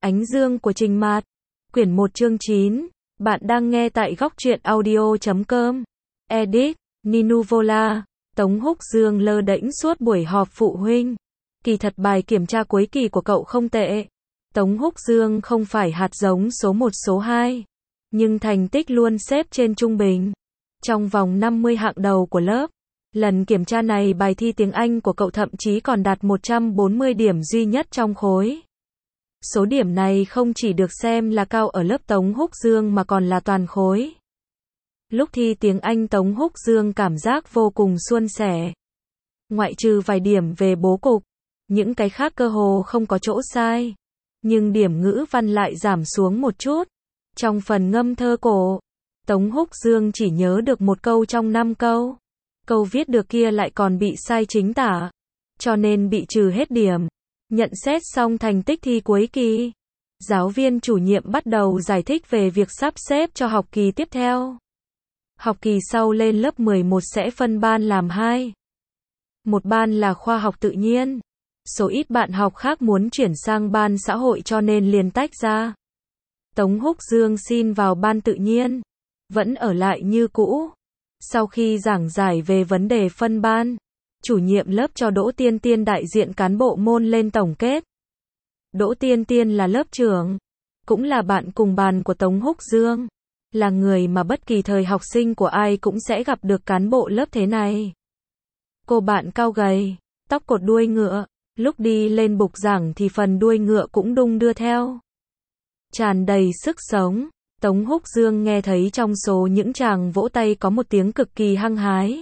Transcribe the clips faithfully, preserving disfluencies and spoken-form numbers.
Ánh dương của Trình Mạt. Quyển một chương chín. Bạn đang nghe tại góc truyện audio chấm com. Edit, Ninuvola. Tống Húc Dương lơ đễnh suốt buổi họp phụ huynh. Kỳ thật bài kiểm tra cuối kỳ của cậu không tệ. Tống Húc Dương không phải hạt giống số một số hai. Nhưng thành tích luôn xếp trên trung bình. Trong vòng năm mươi hạng đầu của lớp. Lần kiểm tra này bài thi tiếng Anh của cậu thậm chí còn đạt một trăm bốn mươi điểm duy nhất trong khối. Số điểm này không chỉ được xem là cao ở lớp Tống Húc Dương mà còn là toàn khối. Lúc thi tiếng Anh Tống Húc Dương cảm giác vô cùng suôn sẻ. Ngoại trừ vài điểm về bố cục, những cái khác cơ hồ không có chỗ sai. Nhưng điểm ngữ văn lại giảm xuống một chút. Trong phần ngâm thơ cổ, Tống Húc Dương chỉ nhớ được một câu trong năm câu. Câu viết được kia lại còn bị sai chính tả. Cho nên bị trừ hết điểm. Nhận xét xong thành tích thi cuối kỳ, giáo viên chủ nhiệm bắt đầu giải thích về việc sắp xếp cho học kỳ tiếp theo. Học kỳ sau lên lớp mười một sẽ phân ban làm hai. Một ban là khoa học tự nhiên. Số ít bạn học khác muốn chuyển sang ban xã hội cho nên liền tách ra. Tống Húc Dương xin vào ban tự nhiên, vẫn ở lại như cũ. Sau khi giảng giải về vấn đề phân ban, chủ nhiệm lớp cho Đỗ Tiên Tiên đại diện cán bộ môn lên tổng kết. Đỗ Tiên Tiên là lớp trưởng, cũng là bạn cùng bàn của Tống Húc Dương, là người mà bất kỳ thời học sinh của ai cũng sẽ gặp được cán bộ lớp thế này. Cô bạn cao gầy, tóc cột đuôi ngựa, lúc đi lên bục giảng thì phần đuôi ngựa cũng đung đưa theo. Tràn đầy sức sống, Tống Húc Dương nghe thấy trong số những chàng vỗ tay có một tiếng cực kỳ hăng hái.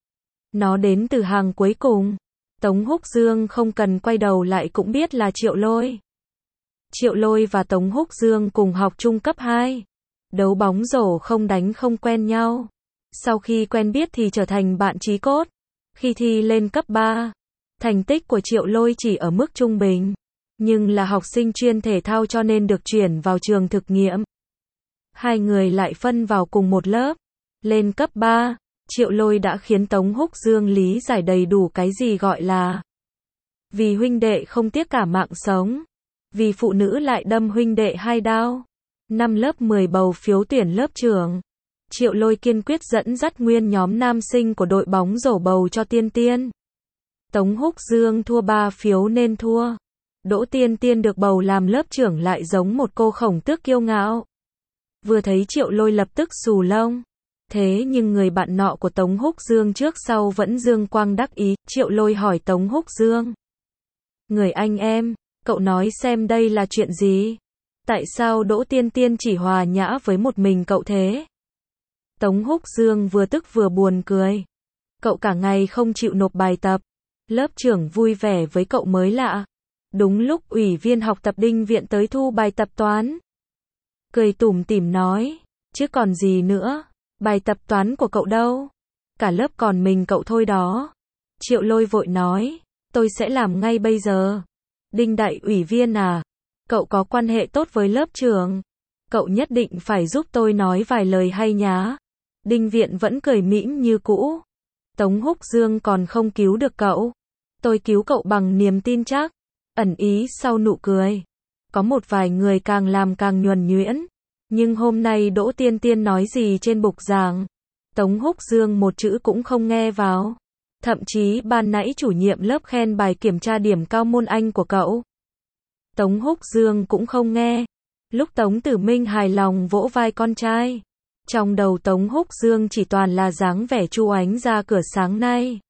Nó đến từ hàng cuối cùng. Tống Húc Dương không cần quay đầu lại cũng biết là Triệu Lôi. Triệu Lôi và Tống Húc Dương cùng học trung cấp hai. Đấu bóng rổ không đánh không quen nhau. Sau khi quen biết thì trở thành bạn chí cốt. Khi thi lên cấp ba, thành tích của Triệu Lôi chỉ ở mức trung bình. Nhưng là học sinh chuyên thể thao cho nên được chuyển vào trường thực nghiệm. Hai người lại phân vào cùng một lớp. Lên cấp ba. Triệu Lôi đã khiến Tống Húc Dương lý giải đầy đủ cái gì gọi là vì huynh đệ không tiếc cả mạng sống, vì phụ nữ lại đâm huynh đệ hai đao. Năm lớp mười bầu phiếu tuyển lớp trưởng, Triệu Lôi kiên quyết dẫn dắt nguyên nhóm nam sinh của đội bóng rổ bầu cho Tiên Tiên. Tống Húc Dương thua ba phiếu nên thua. Đỗ Tiên Tiên được bầu làm lớp trưởng lại giống một cô khổng tước kiêu ngạo. Vừa thấy Triệu Lôi lập tức xù lông. Thế nhưng người bạn nọ của Tống Húc Dương trước sau vẫn dương quang đắc ý. Triệu Lôi hỏi Tống Húc Dương: Người anh em, cậu nói xem đây là chuyện gì? Tại sao Đỗ Tiên Tiên chỉ hòa nhã với một mình cậu thế? Tống Húc Dương vừa tức vừa buồn cười. Cậu cả ngày không chịu nộp bài tập. Lớp trưởng vui vẻ với cậu mới lạ. Đúng lúc ủy viên học tập Đinh Viện tới thu bài tập toán. Cười tủm tỉm nói: Chứ còn gì nữa? Bài tập toán của cậu đâu? Cả lớp còn mình cậu thôi đó. Triệu Lôi vội nói: Tôi sẽ làm ngay bây giờ. Đinh đại ủy viên à? Cậu có quan hệ tốt với lớp trưởng. Cậu nhất định phải giúp tôi nói vài lời hay nhá. Đinh Viện vẫn cười mỉm như cũ. Tống Húc Dương còn không cứu được cậu. Tôi cứu cậu bằng niềm tin chắc. Ẩn ý sau nụ cười. Có một vài người càng làm càng nhuần nhuyễn. Nhưng hôm nay Đỗ Tiên Tiên nói gì trên bục giảng, Tống Húc Dương một chữ cũng không nghe vào. Thậm chí ban nãy chủ nhiệm lớp khen bài kiểm tra điểm cao môn Anh của cậu, Tống Húc Dương cũng không nghe. Lúc Tống Tử Minh hài lòng vỗ vai con trai, trong đầu Tống Húc Dương chỉ toàn là dáng vẻ Chu Ánh ra cửa sáng nay.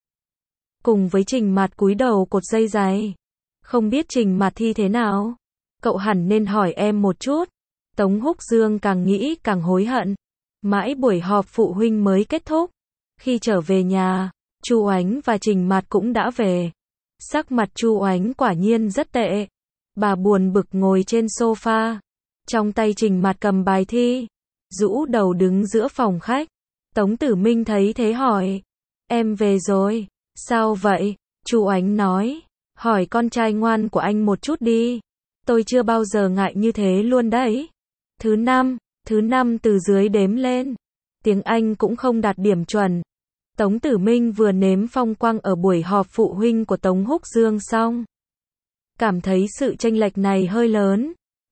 Cùng với Trình Mạt cúi đầu cột dây giày. Không biết Trình Mạt thi thế nào? Cậu hẳn nên hỏi em một chút. Tống Húc Dương càng nghĩ càng hối hận. Mãi buổi họp phụ huynh mới kết thúc. Khi trở về nhà, Chu Ánh và Trình Mạt cũng đã về. Sắc mặt Chu Ánh quả nhiên rất tệ. Bà buồn bực ngồi trên sofa. Trong tay Trình Mạt cầm bài thi. Rũ đầu đứng giữa phòng khách. Tống Tử Minh thấy thế hỏi: Em về rồi, sao vậy? Chu Ánh nói: Hỏi con trai ngoan của anh một chút đi. Tôi chưa bao giờ ngại như thế luôn đấy. Thứ năm, thứ năm từ dưới đếm lên. Tiếng Anh cũng không đạt điểm chuẩn. Tống Tử Minh vừa nếm phong quang ở buổi họp phụ huynh của Tống Húc Dương xong. Cảm thấy sự chênh lệch này hơi lớn.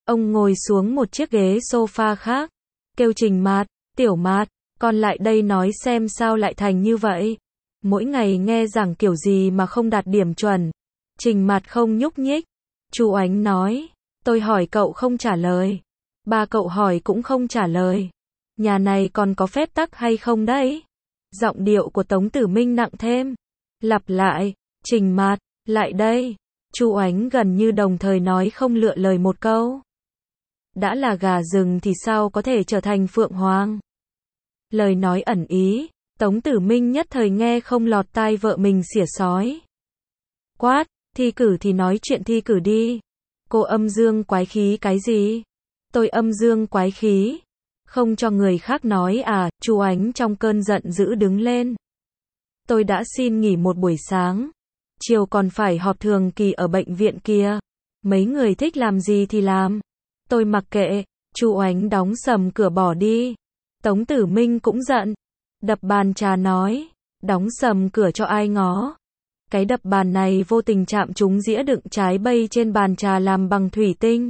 Ông ngồi xuống một chiếc ghế sofa khác, kêu Trình Mạt, Tiểu Mạt, con lại đây nói xem sao lại thành như vậy. Mỗi ngày nghe giảng kiểu gì mà không đạt điểm chuẩn. Trình Mạt không nhúc nhích. Chu Ánh nói, tôi hỏi cậu không trả lời. Ba cậu hỏi cũng không trả lời. Nhà này còn có phép tắc hay không đấy? Giọng điệu của Tống Tử Minh nặng thêm. Lặp lại, Trình Mạt, lại đây. Chu Ánh gần như đồng thời nói không lựa lời một câu. Đã là gà rừng thì sao có thể trở thành phượng hoàng? Lời nói ẩn ý, Tống Tử Minh nhất thời nghe không lọt tai vợ mình xỉa xói. Quát, thi cử thì nói chuyện thi cử đi. Cô âm dương quái khí cái gì? Tôi âm dương quái khí. Không cho người khác nói à, Chu Ánh trong cơn giận dữ đứng lên. Tôi đã xin nghỉ một buổi sáng. Chiều còn phải họp thường kỳ ở bệnh viện kia. Mấy người thích làm gì thì làm. Tôi mặc kệ. Chu Ánh đóng sầm cửa bỏ đi. Tống Tử Minh cũng giận. Đập bàn trà nói. Đóng sầm cửa cho ai ngó. Cái đập bàn này vô tình chạm trúng dĩa đựng trái cây trên bàn trà làm bằng thủy tinh.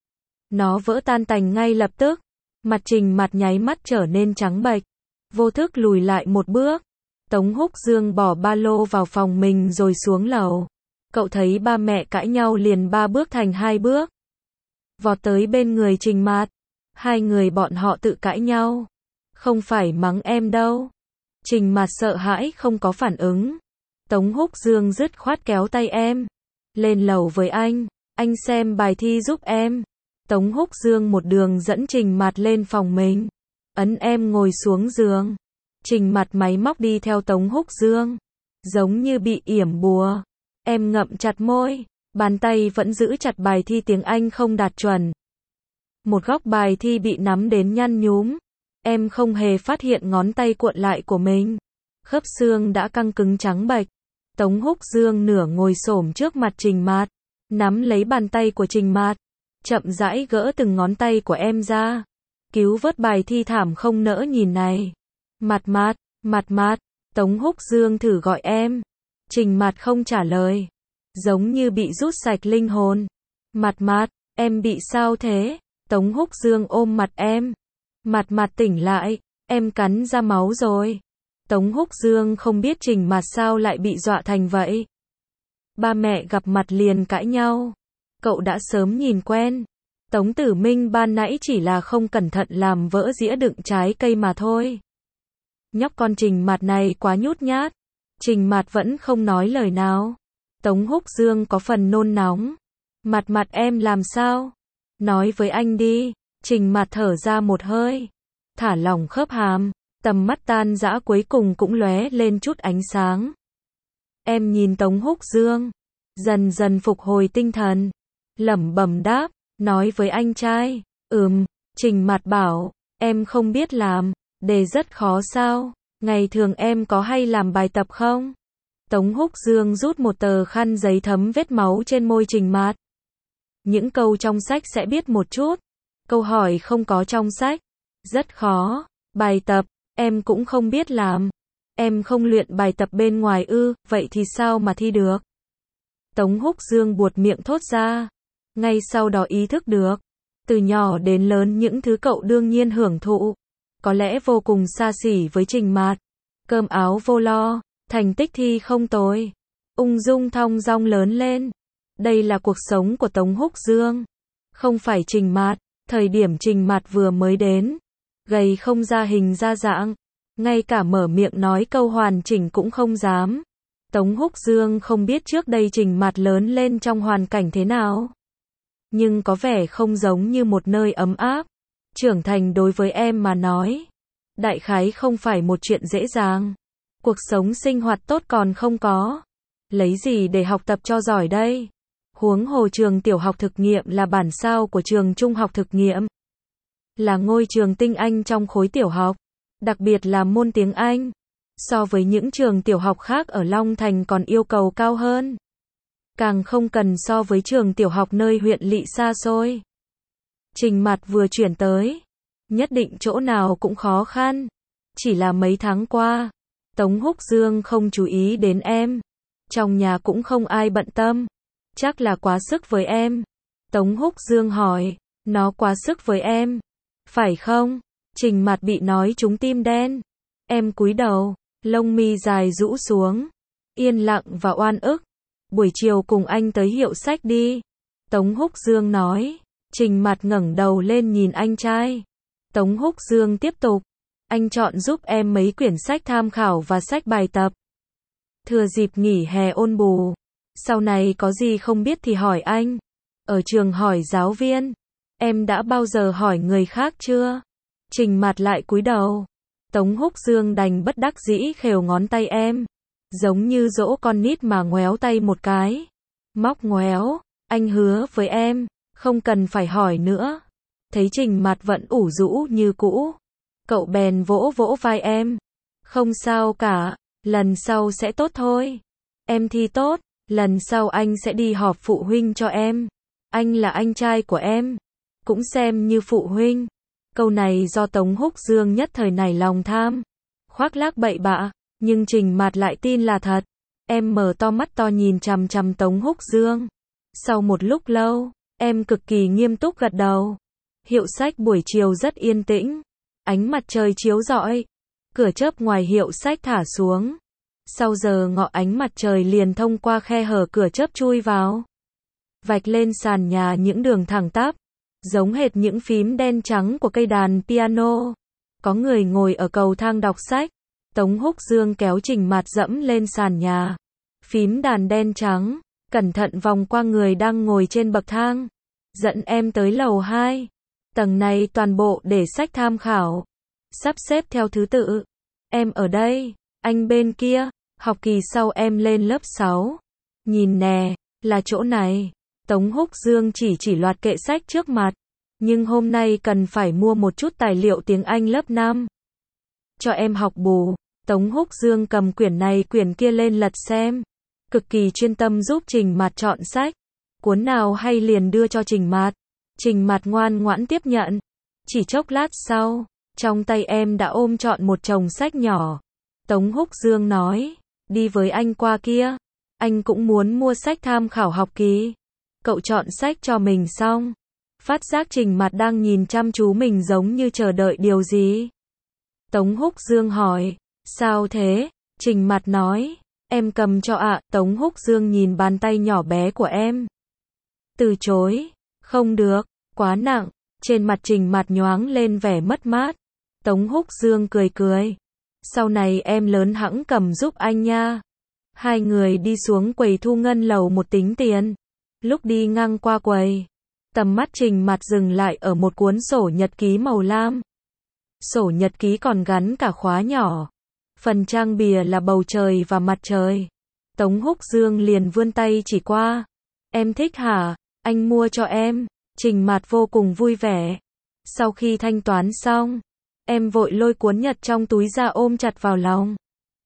Nó vỡ tan tành ngay lập tức. Mặt Trình Mạt nháy mắt trở nên trắng bệch. Vô thức lùi lại một bước. Tống Húc Dương bỏ ba lô vào phòng mình rồi xuống lầu. Cậu thấy ba mẹ cãi nhau liền ba bước thành hai bước. Vọt tới bên người Trình Mạt. Hai người bọn họ tự cãi nhau. Không phải mắng em đâu. Trình Mạt sợ hãi không có phản ứng. Tống Húc Dương dứt khoát kéo tay em. Lên lầu với anh. Anh xem bài thi giúp em. Tống Húc Dương một đường dẫn Trình Mạt lên phòng mình. Ấn em ngồi xuống giường. Trình Mạt máy móc đi theo Tống Húc Dương. Giống như bị yểm bùa. Em ngậm chặt môi. Bàn tay vẫn giữ chặt bài thi tiếng Anh không đạt chuẩn. Một góc bài thi bị nắm đến nhăn nhúm. Em không hề phát hiện ngón tay cuộn lại của mình. Khớp xương đã căng cứng trắng bệch. Tống Húc Dương nửa ngồi xổm trước mặt Trình Mạt. Nắm lấy bàn tay của Trình Mạt. Chậm rãi gỡ từng ngón tay của em ra. Cứu vớt bài thi thảm không nỡ nhìn này. Mạt Mạt, Mạt Mạt. Tống Húc Dương thử gọi em. Trình Mạt không trả lời. Giống như bị rút sạch linh hồn. Mạt Mạt, em bị sao thế? Tống Húc Dương ôm mặt em. Mạt Mạt tỉnh lại. Em cắn ra máu rồi. Tống Húc Dương không biết Trình Mạt sao lại bị dọa thành vậy. Ba mẹ gặp mặt liền cãi nhau. Cậu đã sớm nhìn quen. Tống Tử Minh ban nãy chỉ là không cẩn thận làm vỡ dĩa đựng trái cây mà thôi. Nhóc con Trình Mạt này quá nhút nhát. Trình Mạt vẫn không nói lời nào. Tống Húc Dương có phần nôn nóng. Mạt Mạt em làm sao? Nói với anh đi. Trình Mạt thở ra một hơi. Thả lỏng khớp hàm. Tầm mắt tan dã cuối cùng cũng lóe lên chút ánh sáng. Em nhìn Tống Húc Dương. Dần dần phục hồi tinh thần. Lẩm bẩm đáp. Nói với anh trai. Ừm. Trình Mạt bảo. Em không biết làm. Đề rất khó sao? Ngày thường em có hay làm bài tập không? Tống Húc Dương rút một tờ khăn giấy thấm vết máu trên môi Trình Mạt. Những câu trong sách sẽ biết một chút. Câu hỏi không có trong sách. Rất khó. Bài tập. Em cũng không biết làm. Em không luyện bài tập bên ngoài ư, vậy thì sao mà thi được? Tống Húc Dương buột miệng thốt ra. Ngay sau đó ý thức được. Từ nhỏ đến lớn những thứ cậu đương nhiên hưởng thụ. Có lẽ vô cùng xa xỉ với Trình Mạt. Cơm áo vô lo, thành tích thi không tồi. Ung dung thong dong lớn lên. Đây là cuộc sống của Tống Húc Dương. Không phải Trình Mạt. Thời điểm Trình Mạt vừa mới đến. Gầy không ra hình ra dạng. Ngay cả mở miệng nói câu hoàn chỉnh cũng không dám. Tống Húc Dương không biết trước đây Trình Mạt lớn lên trong hoàn cảnh thế nào. Nhưng có vẻ không giống như một nơi ấm áp. Trưởng thành đối với em mà nói. Đại khái không phải một chuyện dễ dàng. Cuộc sống sinh hoạt tốt còn không có. Lấy gì để học tập cho giỏi đây? Huống hồ trường tiểu học thực nghiệm là bản sao của trường trung học thực nghiệm. Là ngôi trường tinh Anh trong khối tiểu học. Đặc biệt là môn tiếng Anh. So với những trường tiểu học khác ở Long Thành còn yêu cầu cao hơn. Càng không cần so với trường tiểu học nơi huyện lỵ xa xôi. Trình Mạt vừa chuyển tới. Nhất định chỗ nào cũng khó khăn. Chỉ là mấy tháng qua. Tống Húc Dương không chú ý đến em. Trong nhà cũng không ai bận tâm. Chắc là quá sức với em. Tống Húc Dương hỏi. Nó quá sức với em. Phải không? Trình Mạt bị nói trúng tim đen. Em cúi đầu, lông mi dài rũ xuống. Yên lặng và oan ức. Buổi chiều cùng anh tới hiệu sách đi. Tống Húc Dương nói. Trình Mạt ngẩng đầu lên nhìn anh trai. Tống Húc Dương tiếp tục. Anh chọn giúp em mấy quyển sách tham khảo và sách bài tập. Thừa dịp nghỉ hè ôn bù. Sau này có gì không biết thì hỏi anh. Ở trường hỏi giáo viên. Em đã bao giờ hỏi người khác chưa? Trình Mạt lại cúi đầu. Tống Húc Dương đành bất đắc dĩ khều ngón tay em. Giống như dỗ con nít mà ngoéo tay một cái. Móc ngoéo. Anh hứa với em. Không cần phải hỏi nữa. Thấy Trình Mạt vẫn ủ rũ như cũ. Cậu bèn vỗ vỗ vai em. Không sao cả. Lần sau sẽ tốt thôi. Em thi tốt. Lần sau anh sẽ đi họp phụ huynh cho em. Anh là anh trai của em. Cũng xem như phụ huynh. Câu này do Tống Húc Dương nhất thời nảy lòng tham. Khoác lác bậy bạ. Nhưng Trình Mạt lại tin là thật. Em mở to mắt to nhìn chằm chằm Tống Húc Dương. Sau một lúc lâu, em cực kỳ nghiêm túc gật đầu. Hiệu sách buổi chiều rất yên tĩnh. Ánh mặt trời chiếu rọi. Cửa chớp ngoài hiệu sách thả xuống. Sau giờ ngọ ánh mặt trời liền thông qua khe hở cửa chớp chui vào. Vạch lên sàn nhà những đường thẳng tắp. Giống hệt những phím đen trắng của cây đàn piano. Có người ngồi ở cầu thang đọc sách. Tống Húc Dương kéo Trình Mạt dẫm lên sàn nhà. Phím đàn đen trắng. Cẩn thận vòng qua người đang ngồi trên bậc thang. Dẫn em tới lầu hai. Tầng này toàn bộ để sách tham khảo. Sắp xếp theo thứ tự. Em ở đây, anh bên kia. Học kỳ sau em lên lớp sáu. Nhìn nè, là chỗ này. Tống Húc Dương chỉ chỉ loạt kệ sách trước mặt. Nhưng hôm nay cần phải mua một chút tài liệu tiếng Anh lớp năm. Cho em học bù. Tống Húc Dương cầm quyển này quyển kia lên lật xem. Cực kỳ chuyên tâm giúp Trình Mạt chọn sách. Cuốn nào hay liền đưa cho Trình Mạt. Trình Mạt ngoan ngoãn tiếp nhận. Chỉ chốc lát sau, trong tay em đã ôm trọn một chồng sách nhỏ. Tống Húc Dương nói, đi với anh qua kia. Anh cũng muốn mua sách tham khảo học kỳ. Cậu chọn sách cho mình xong. Phát giác Trình Mạt đang nhìn chăm chú mình giống như chờ đợi điều gì. Tống Húc Dương hỏi, sao thế? Trình Mạt nói, em cầm cho ạ. Tống Húc Dương nhìn bàn tay nhỏ bé của em. Từ chối, không được, quá nặng. Trên mặt Trình Mạt nhoáng lên vẻ mất mát. Tống Húc Dương cười cười. Sau này em lớn hẵng cầm giúp anh nha. Hai người đi xuống quầy thu ngân lầu một tính tiền. Lúc đi ngang qua quầy, tầm mắt Trình Mạt dừng lại ở một cuốn sổ nhật ký màu lam. Sổ nhật ký còn gắn cả khóa nhỏ. Phần trang bìa là bầu trời và mặt trời. Tống Húc Dương liền vươn tay chỉ qua. Em thích hả? Anh mua cho em. Trình Mạt vô cùng vui vẻ. Sau khi thanh toán xong, em vội lôi cuốn nhật trong túi ra ôm chặt vào lòng.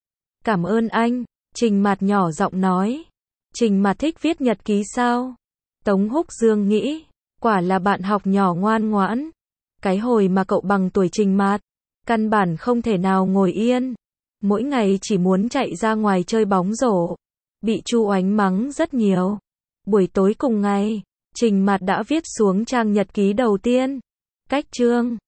Cảm ơn anh. Trình Mạt nhỏ giọng nói. Trình Mạt thích viết nhật ký sao? Tống Húc Dương nghĩ, quả là bạn học nhỏ ngoan ngoãn. Cái hồi mà cậu bằng tuổi Trình Mạt, căn bản không thể nào ngồi yên. Mỗi ngày chỉ muốn chạy ra ngoài chơi bóng rổ. Bị Chu Oánh mắng rất nhiều. Buổi tối cùng ngày, Trình Mạt đã viết xuống trang nhật ký đầu tiên. Cách chương